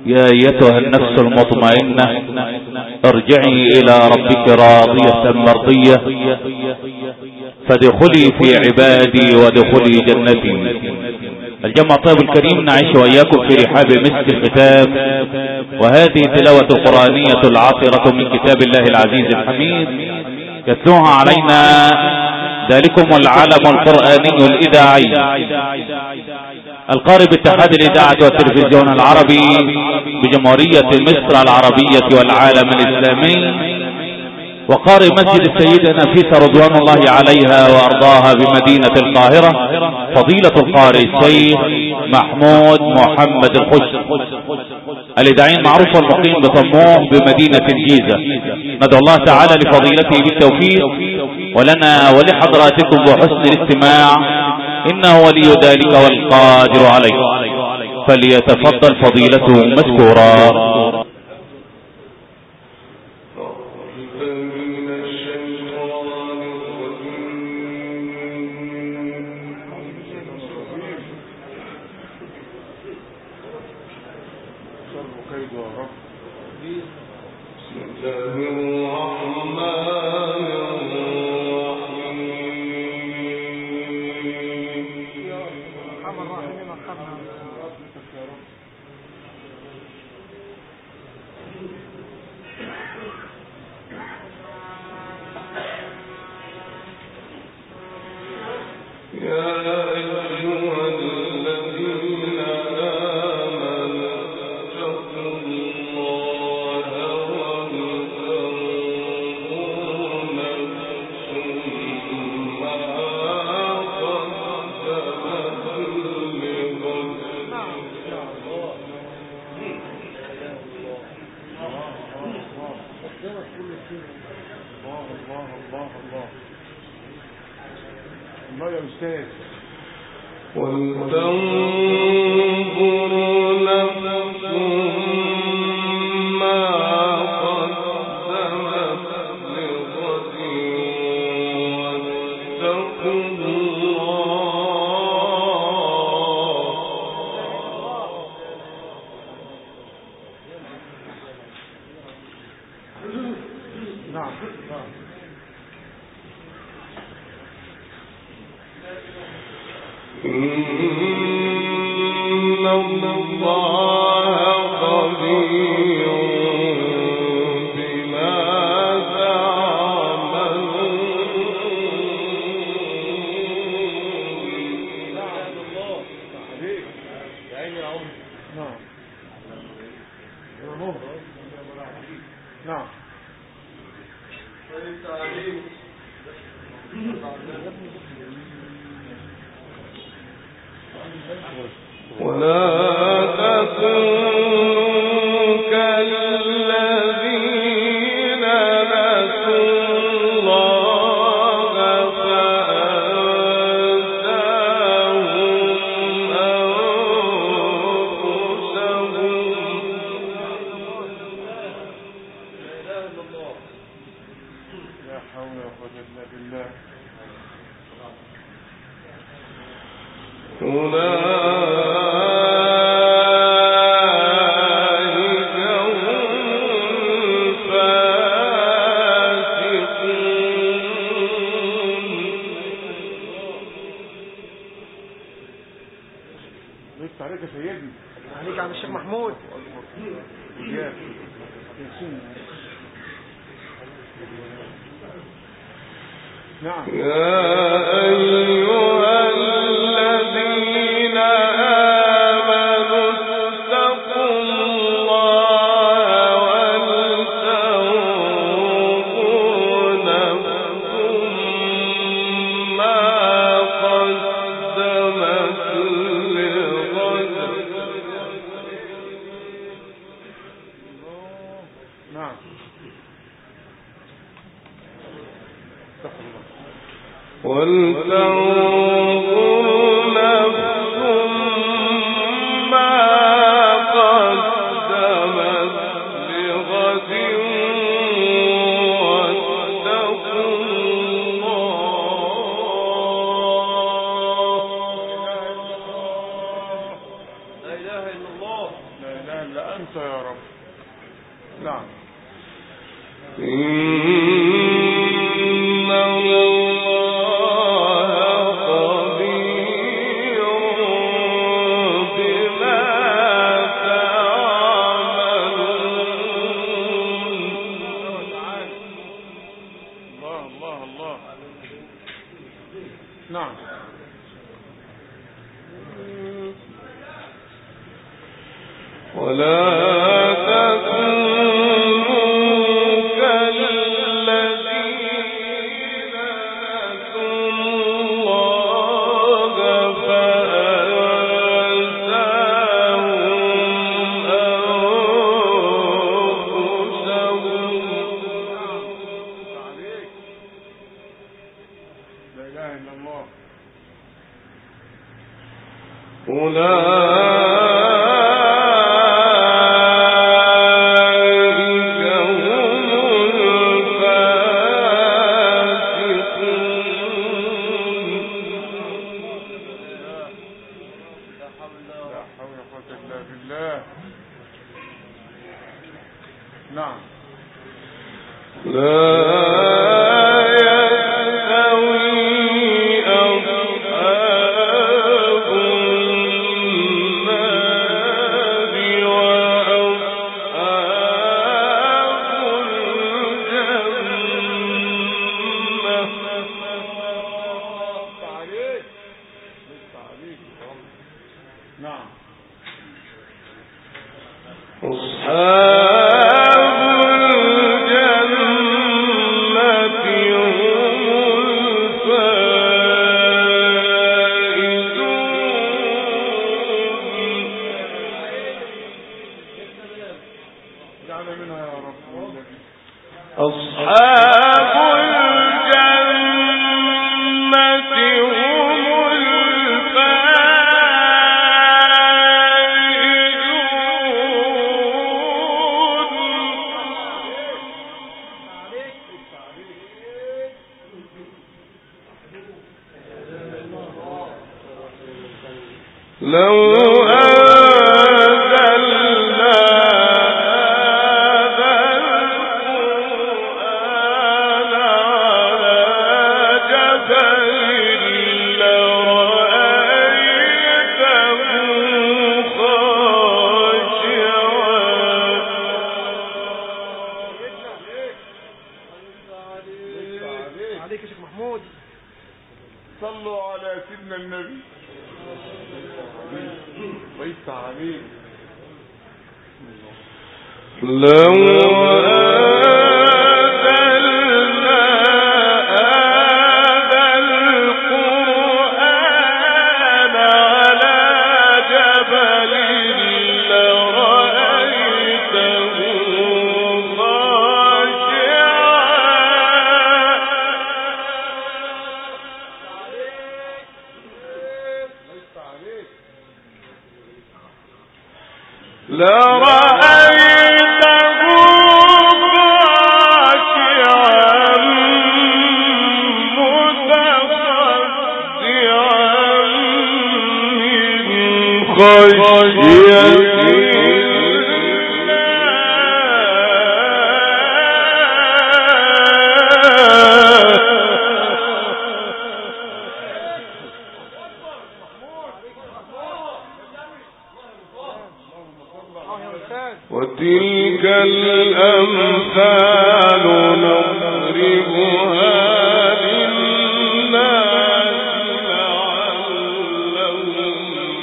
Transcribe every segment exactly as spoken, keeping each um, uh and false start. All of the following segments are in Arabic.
يا أيتها النفس المطمئنة ارجعي إلى ربك راضية مرضية فادخلي في عبادي وادخلي جنتي. الجمع الطيب الكريم، نعيش وإياكم في رحاب مسك الختام، وهذه تلاوة القرآنية العاطرة من كتاب الله العزيز الحميد يتلوها علينا ذلكم العلم القرآني الإذاعي القارئ باتحاد الإذاعة والتلفزيون العربي بجمهورية مصر العربية والعالم الإسلامي، وقارئ مسجد السيدة نفيسة رضوان الله عليها وأرضاها بمدينة القاهرة فضيلة القارئ الشيخ محمود محمد الخش الإذاعي المعروف والمقيم بطموح بمدينة الجيزة. ندعو الله تعالى لفضيلته بالتوفيق ولنا ولحضراتكم بحسن الاستماع، إنه ولي ذلك والقادر عليه. فليتفضل فضيلته مشكورا. إلا أنت يا رب. نعم. وتلك الأمثال نضربها للناس لعلهم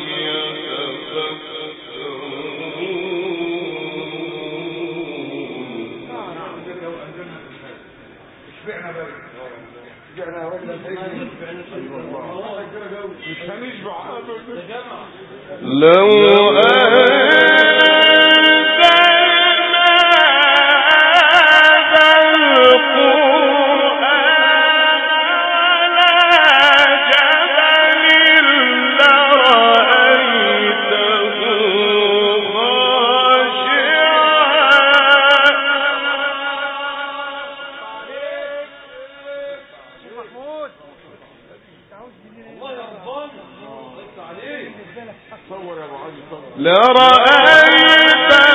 يتفكرون. لو لرأيت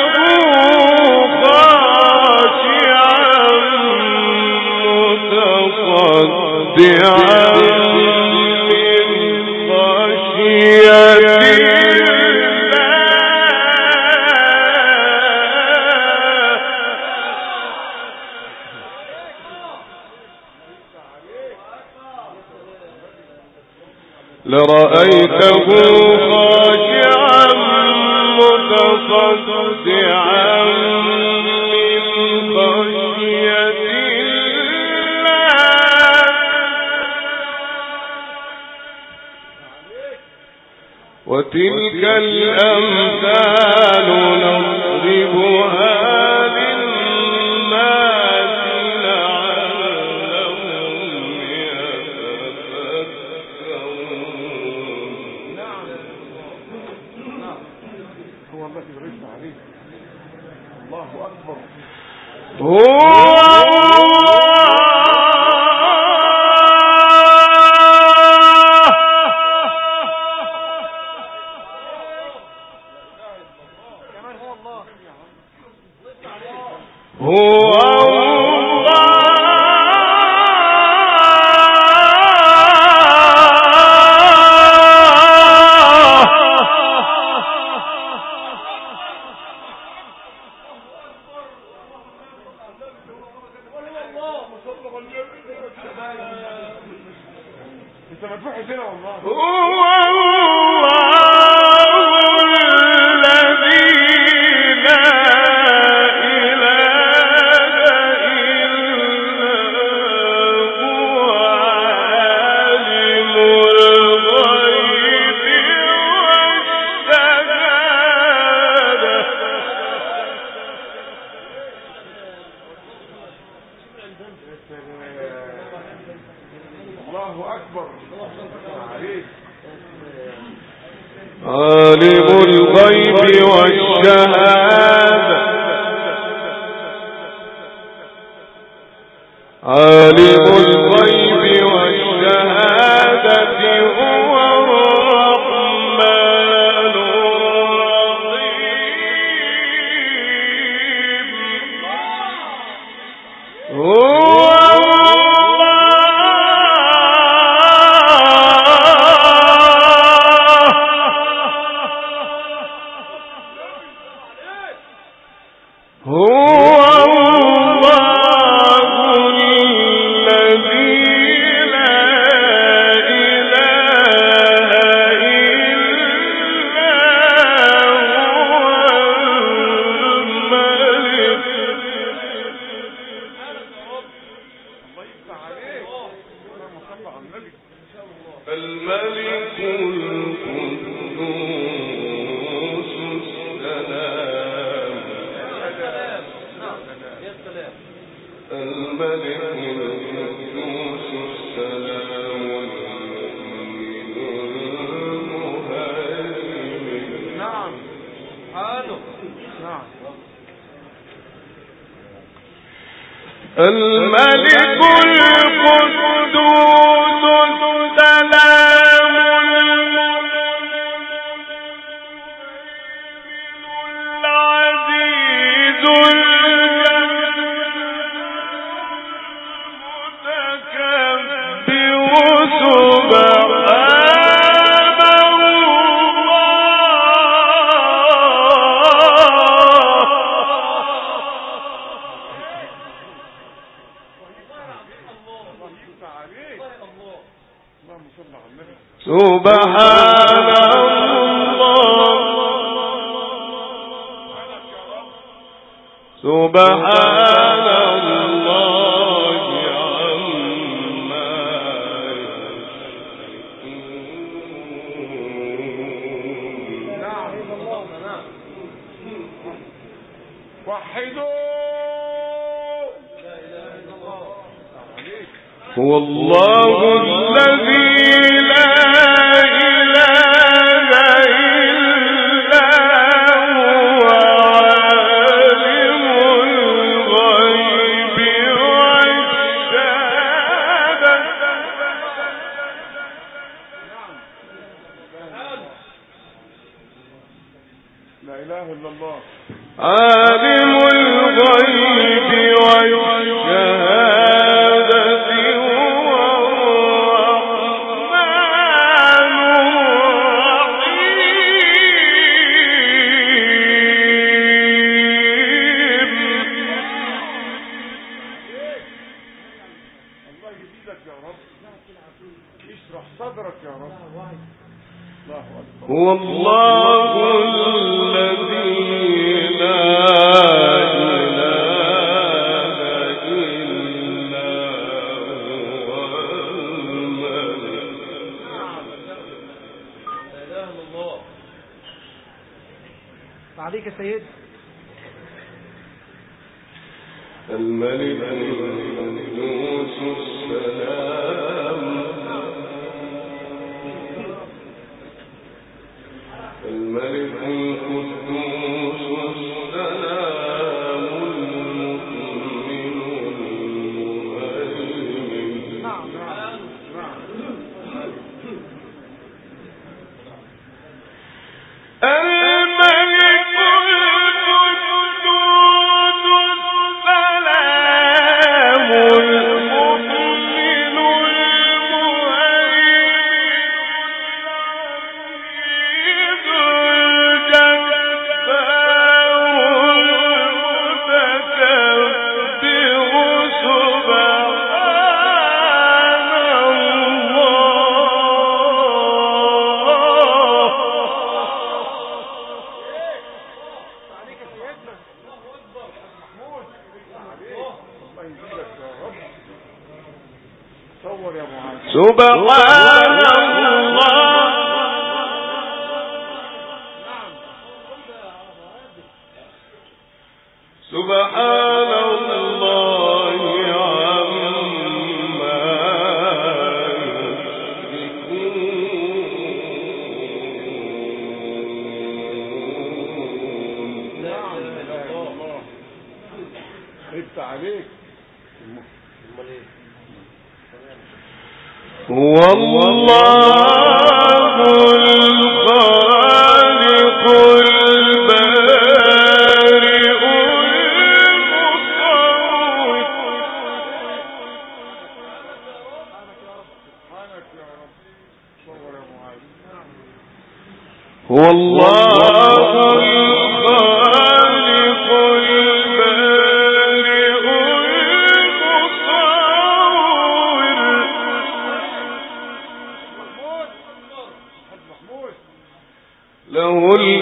لرأيته خاشعا متصدعا من خشية الله وتلك الأمثال نضربها عالم الغيب والشهادة عالم الغيب والشهادة هو الرحمن الرحيم هو الملك القدوس السلام العزيز المتكبر سبحان سبحان الله سبحان الله عما يشركون وحدوا هو الله الذي لا إله إلا هو عالم الغيب والشهادة لا إله إلا الله عالم الغيب والشهادة هو هو الله الذي لا إله إلا هو الملك. لا إله إلا الله. عليك يا سيد. الملك القدوس السلام الملك القدوس السلام المؤمن المهيمن. نعم نعم الملك القدوس السلام المؤمن المهيمن سبحان الله سبحان الله عما يشركون. نعم لا اله الا الله. خفت عليك. هو الله الخالق البارئ المصور. سبحانك يا رب. صور يا معاذ. هو الله الخالق البارئ له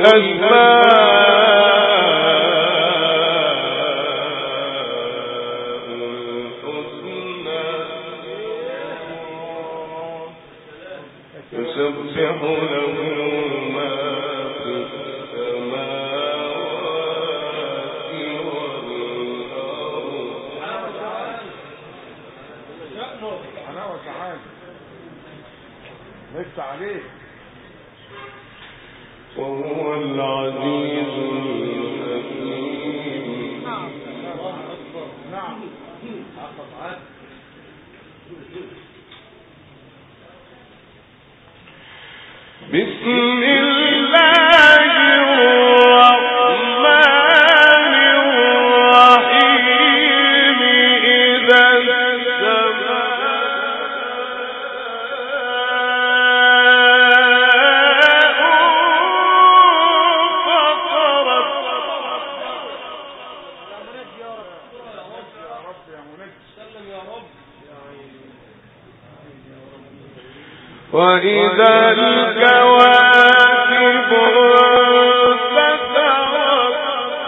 الأسماء الحسنى يسبح له ما في السماوات والأرض. انا وسعاد. خفت عليك. وهو العزيز الحكيم. نعم نعم. بسم الله الرحمن الرحيم. إذا وإذا الكواكب انتثرت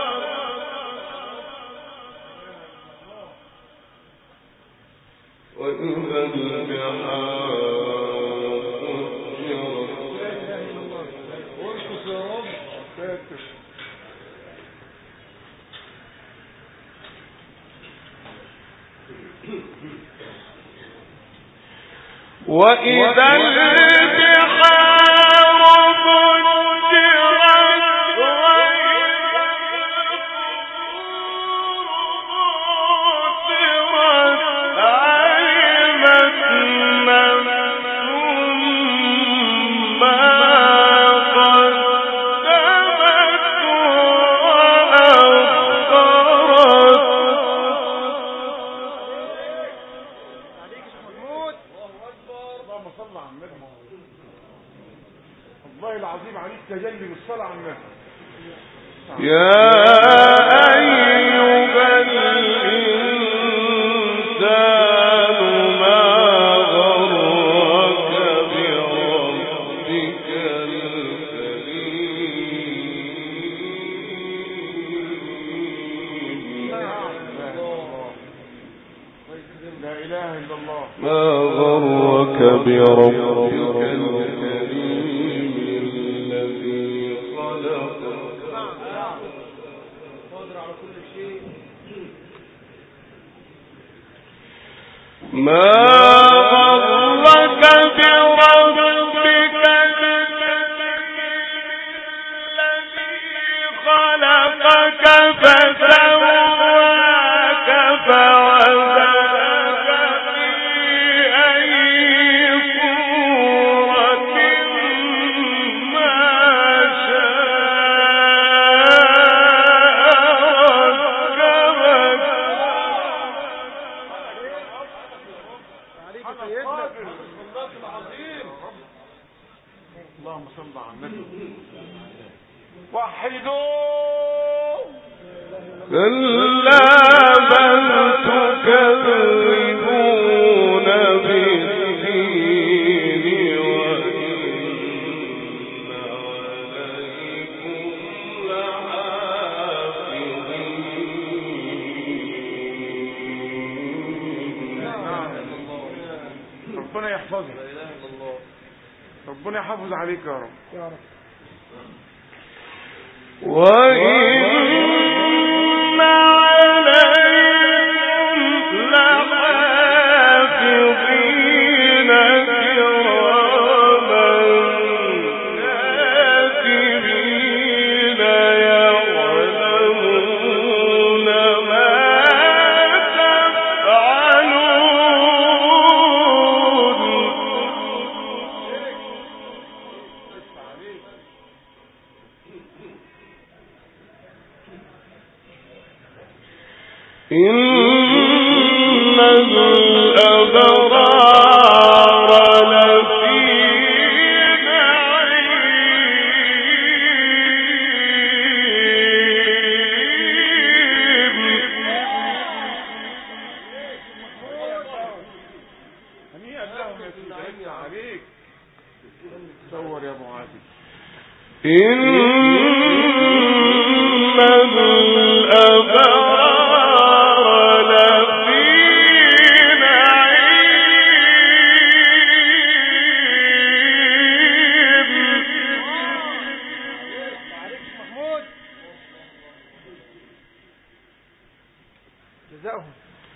وإذا البحار فجرت وإذا البحار فجرت وإذا القبور علمت نفس ما قدمت وأخرت. اللهم صل على النبي. والله العظيم عليك تجلي بالصلاة على النبي. يا أيها الإنسان ما غرك بربك الكريم. إله إلا الله. ما غرك بربك الكريم الذي خلقك قادر على كل شيء. ما غرك بربك الذي خلقك فسواك فعدلك في أي صورة ما شاء ركبك. عليك سيدنا. اللهم صل على النبي. وحدوا كلا بل تكذبون بالدين وإن عليكم لحافظين. ربنا يحفظك. ربنا يحافظ عليك يا رب. يا رب. وإن عليكم لحافظين كراما كاتبين يعلمون ما تفعلون. إن الأبرار لفي نعيم. هنيئا لهم يا سيدي. هنيئا عليك. صور يا ابو عادل. إن الأبرار جزاؤهم.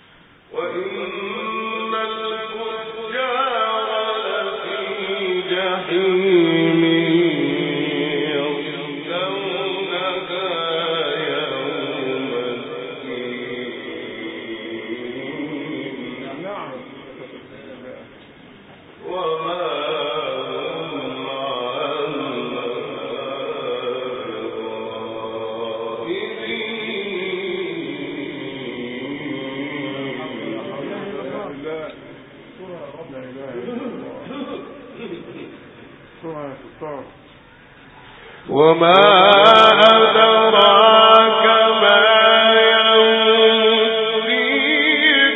وإن الفجار لفي جحيم يصلونها يوم الدين. نعم. وما هم عنها وما أدراك ما يوم الدين.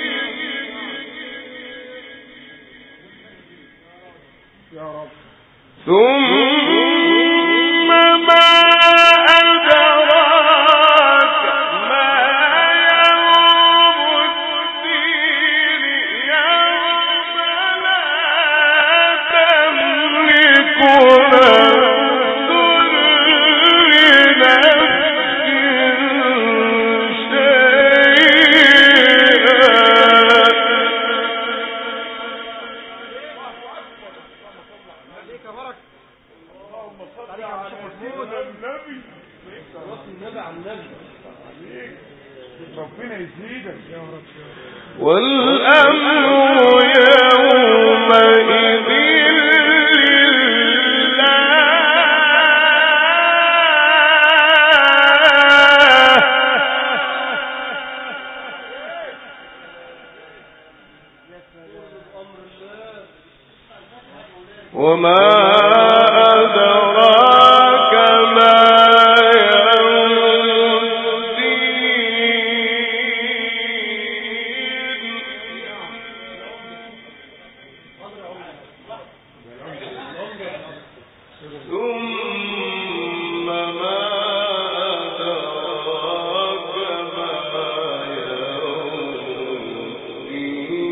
يا رب. ثم ما أدراك ما يوم الدين. يوم لا تملك ربنا يزيدك يا رب. والأمر يومئذ لله. وما أدراك ما ثم ما أدراك ما يوم الدين.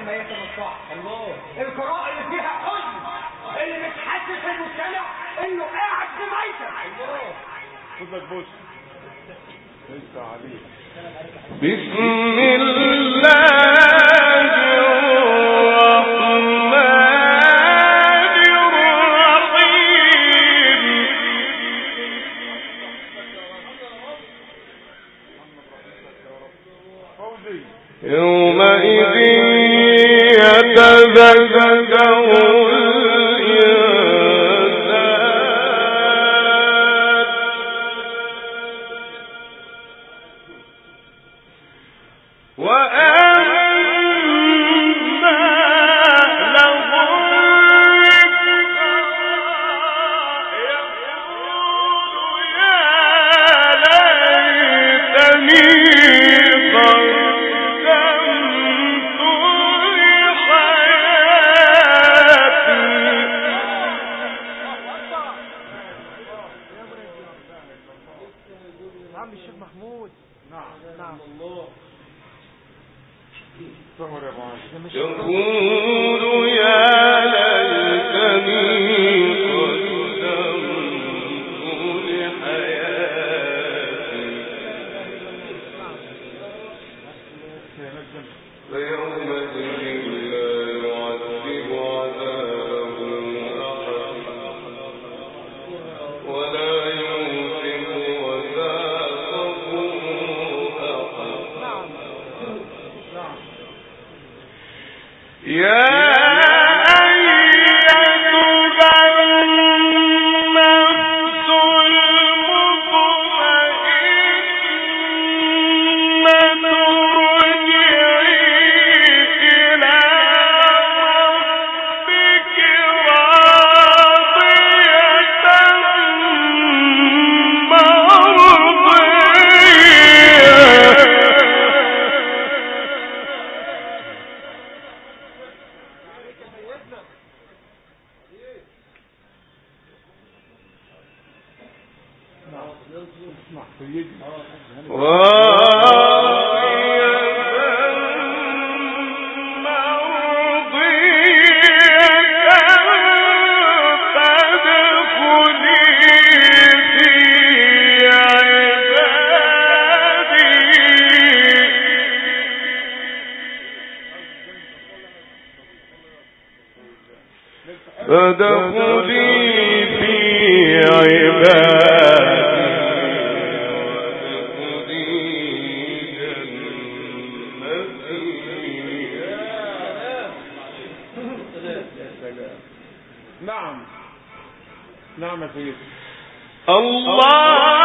حماية الصح. الله. القراءة اللي فيها حزن، اللي بتحسس المستمع انه قاعد في ميتة. الله. خد لك بوس. لسه عليك. بسم الله يومئذ يتذكر الإنسان وأنى له الذكرى يقول يا ليتني يقول يا ليتني قدمت لحياتي فيومئذ لا يعذب عذابه أحد ولا يوثق وثاقه أحد يا فادخلي في عبادي وادخلي جنتي. نعم نعم يا سيدي. الله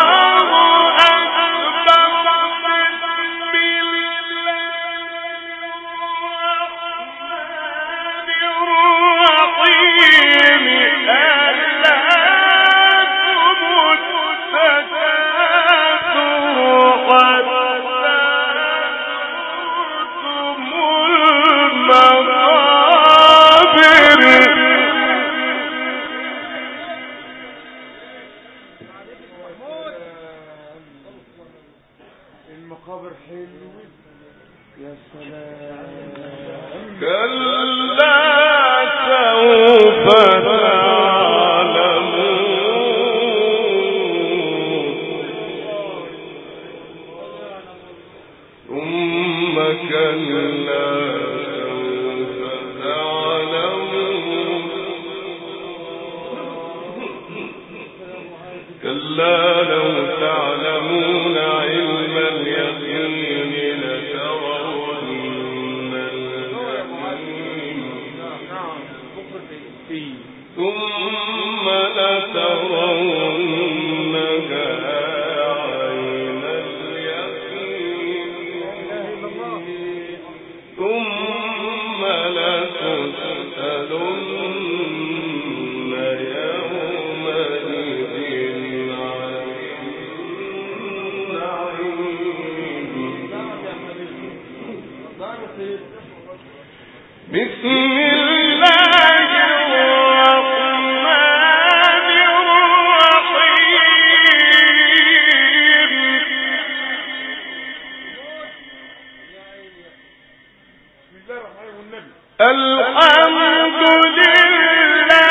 المقابر حلو يا سلام. كلا سوف تعلمون ثم كلا سوف تعلمون كلا لو تعلمون علم اليقين لترون الجحيم ثم لترونها عين اليقين ثم لتسألن بسم الله الرحمن الرحيم بسم الله الرحمن الرحيم. النبي. الحمد لله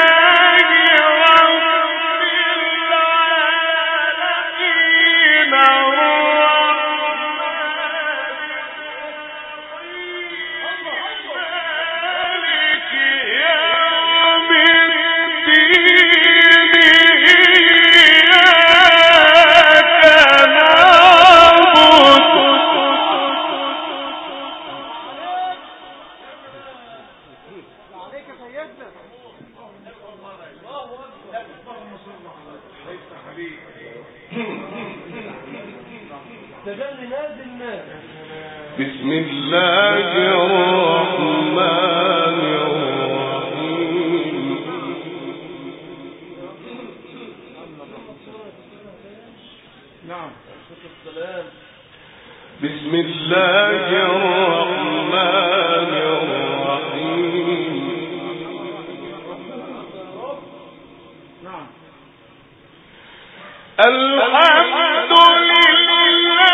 بسم الله الرحمن الرحيم. نعم. بسم الله الرحمن الرحيم. نعم. الحمد لله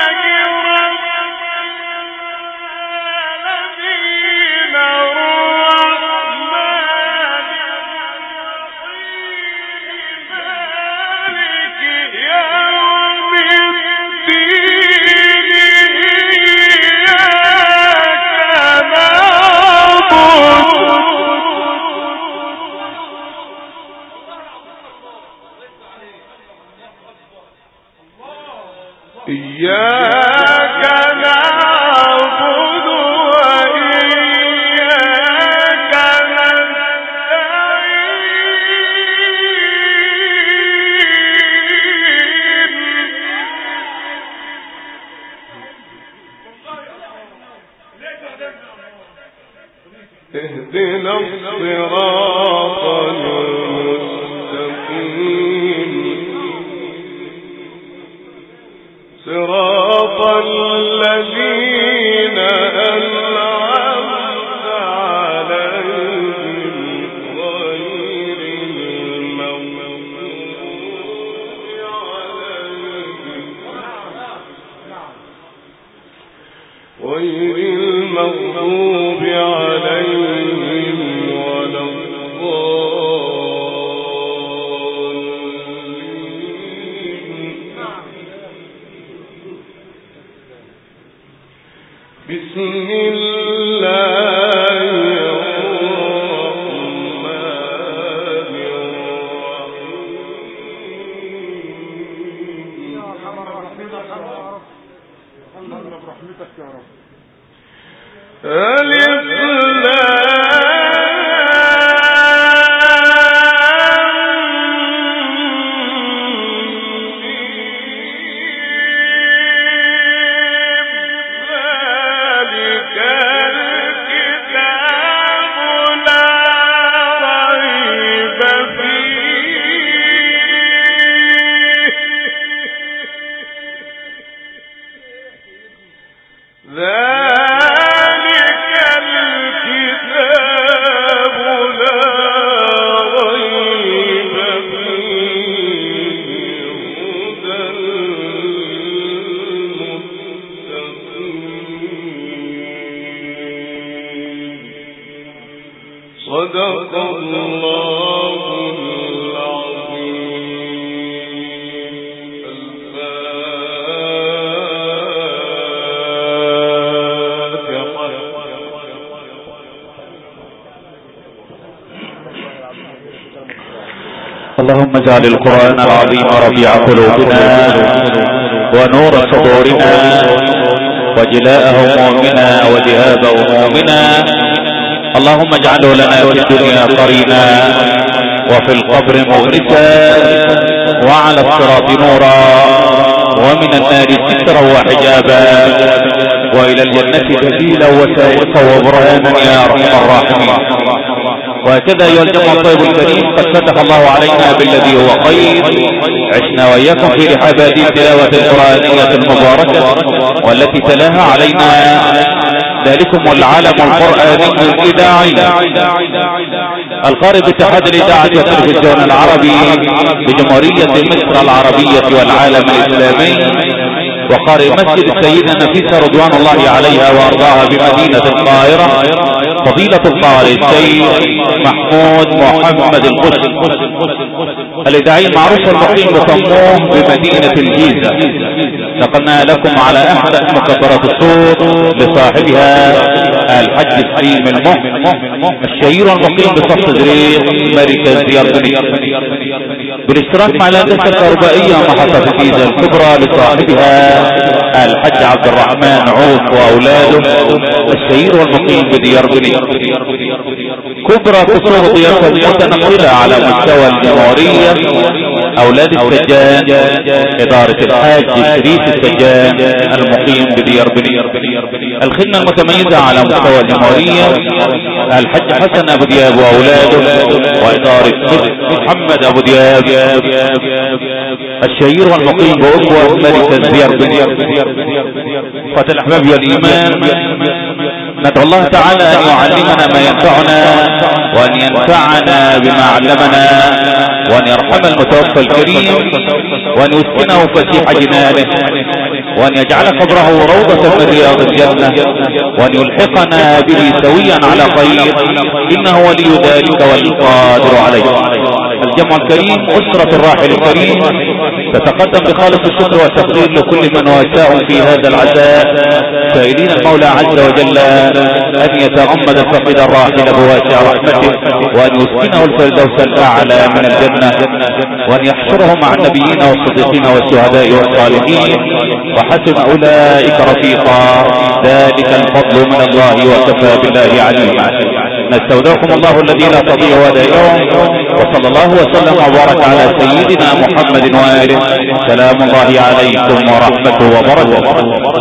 إياك نعبد وإياك نستعين اهدنا الصراط المستقيم صراط الذين أنعمت عليهم غير المغضوب عليهم غير المغضوب عليهم ولا بسم الله الرحمن الرحيم. يا ارحم الراحمين يا رب. اللهم برحمتك يا رب. ألف صدق الله العظيم. الفاتحة. اللهم اجعل القرآن العظيم ربيع قلوبنا ونور صدورنا وجلاء همومنا وذهاب همومنا. اللهم اجعله لنا في الدنيا قرينا وفي القبر مغرسا وعلى الصراط نورا ومن النار سترا وحجابا والى الجنة سبيلا وسائقا وبرهانا يا ارحم الراحمين. وهكذا ايها الجمع الطيب الكريم قد فتح الله علينا بالذي هو خير. عشنا واياكم في رحاب هذه التلاوة القرآنية المباركة والتي تلاها علينا ذلكم العالم القرآني الإذاعي القارئ باتحاد الإذاعة والتلفزيون العربي بجمهورية مصر العربية والعالم الإسلامي، وقارئ مسجد السيدة نفيسة رضوان الله عليها وأرضاها بمدينة القاهرة، فضيلة القارئ الشيخ محمود محمد القشي الإذاعي المعروف المقيم بصموم بمدينة الجيزة. نقلنا لكم على احدى مكبرات الصوت لصاحبها الحج السليم المهم الشهير والمقيم بصف تدريس مركز ديار بني بالاشتراك مع الهندسة الكهربائية محطة الجيزة الكبرى لصاحبها الحج عبد الرحمن عوف واولاده الشهير والمقيم بديار بني. كبرى قصور ضيافة متنقلة على مستوى الجمهورية اولاد السجان ادارة الحاج شريف السجان المقيم بديار بني. الخدمة المتميزة على مستوى الجمهورية الحج حسن ابو دياب واولاده وادارة محمد ابو دياب الشهير والمقيم بأقوى مركز ديار بني. قتل الاحباب والايمان، ندعو الله تعالى ان يعلمنا ما ينفعنا وان ينفعنا بما علمنا وان يرحم المتوفى الكريم وان يسكنه فسيح جنانه وان يجعل قبره روضة من رياض الجنة وان يلحقنا به سويا على خير انه ولي ذلك والقادر عليه. الجمع الكريم أسرة الراحل الكريم تتقدم بخالص الشكر والتقدير لكل من واساه في هذا العزاء، سائلين المولى عز وجل أن يتغمد الفقيد الراحل بواسع رحمته وأن يسكنه الفردوس الأعلى من الجنة وأن يحشره مع النبيين والصديقين والشهداء والصالحين وحسن أولئك رفيقا، ذلك الفضل من الله وكفى بالله عليما. نستودعكم الله الذي لا تضيع ودائعه، وصلى الله وسلم وبارك على سيدنا محمد وآله. سلام الله عليكم ورحمته وبركاته.